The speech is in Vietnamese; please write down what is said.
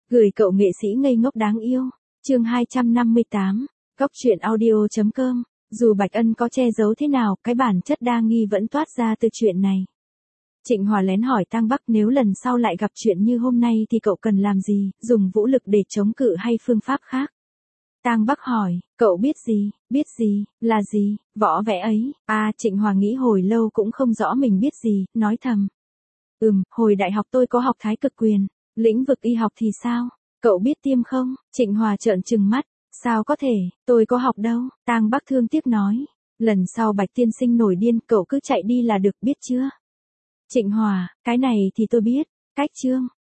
Gửi cậu nghệ sĩ ngây ngốc đáng yêu. Chương 258. Góc truyện audio.com. Dù Bạch Ân có che giấu thế nào, cái bản chất đa nghi vẫn toát ra từ chuyện này. Trịnh Hòa lén hỏi Tang Bắc nếu lần sau lại gặp chuyện như hôm nay thì cậu cần làm gì, dùng vũ lực để chống cự hay phương pháp khác? Tang Bắc hỏi, cậu biết gì, là gì, võ vẽ ấy, Trịnh Hòa nghĩ hồi lâu cũng không rõ mình biết gì, nói thầm. Hồi đại học tôi có học thái cực quyền, lĩnh vực y học thì sao, cậu biết tiêm không? Trịnh Hòa trợn trừng mắt, sao có thể, tôi có học đâu, Tang Bắc thương tiếc nói. Lần sau Bạch tiên sinh nổi điên cậu cứ chạy đi là được biết chưa? Trịnh Hòa, cái này thì tôi biết, cách chương.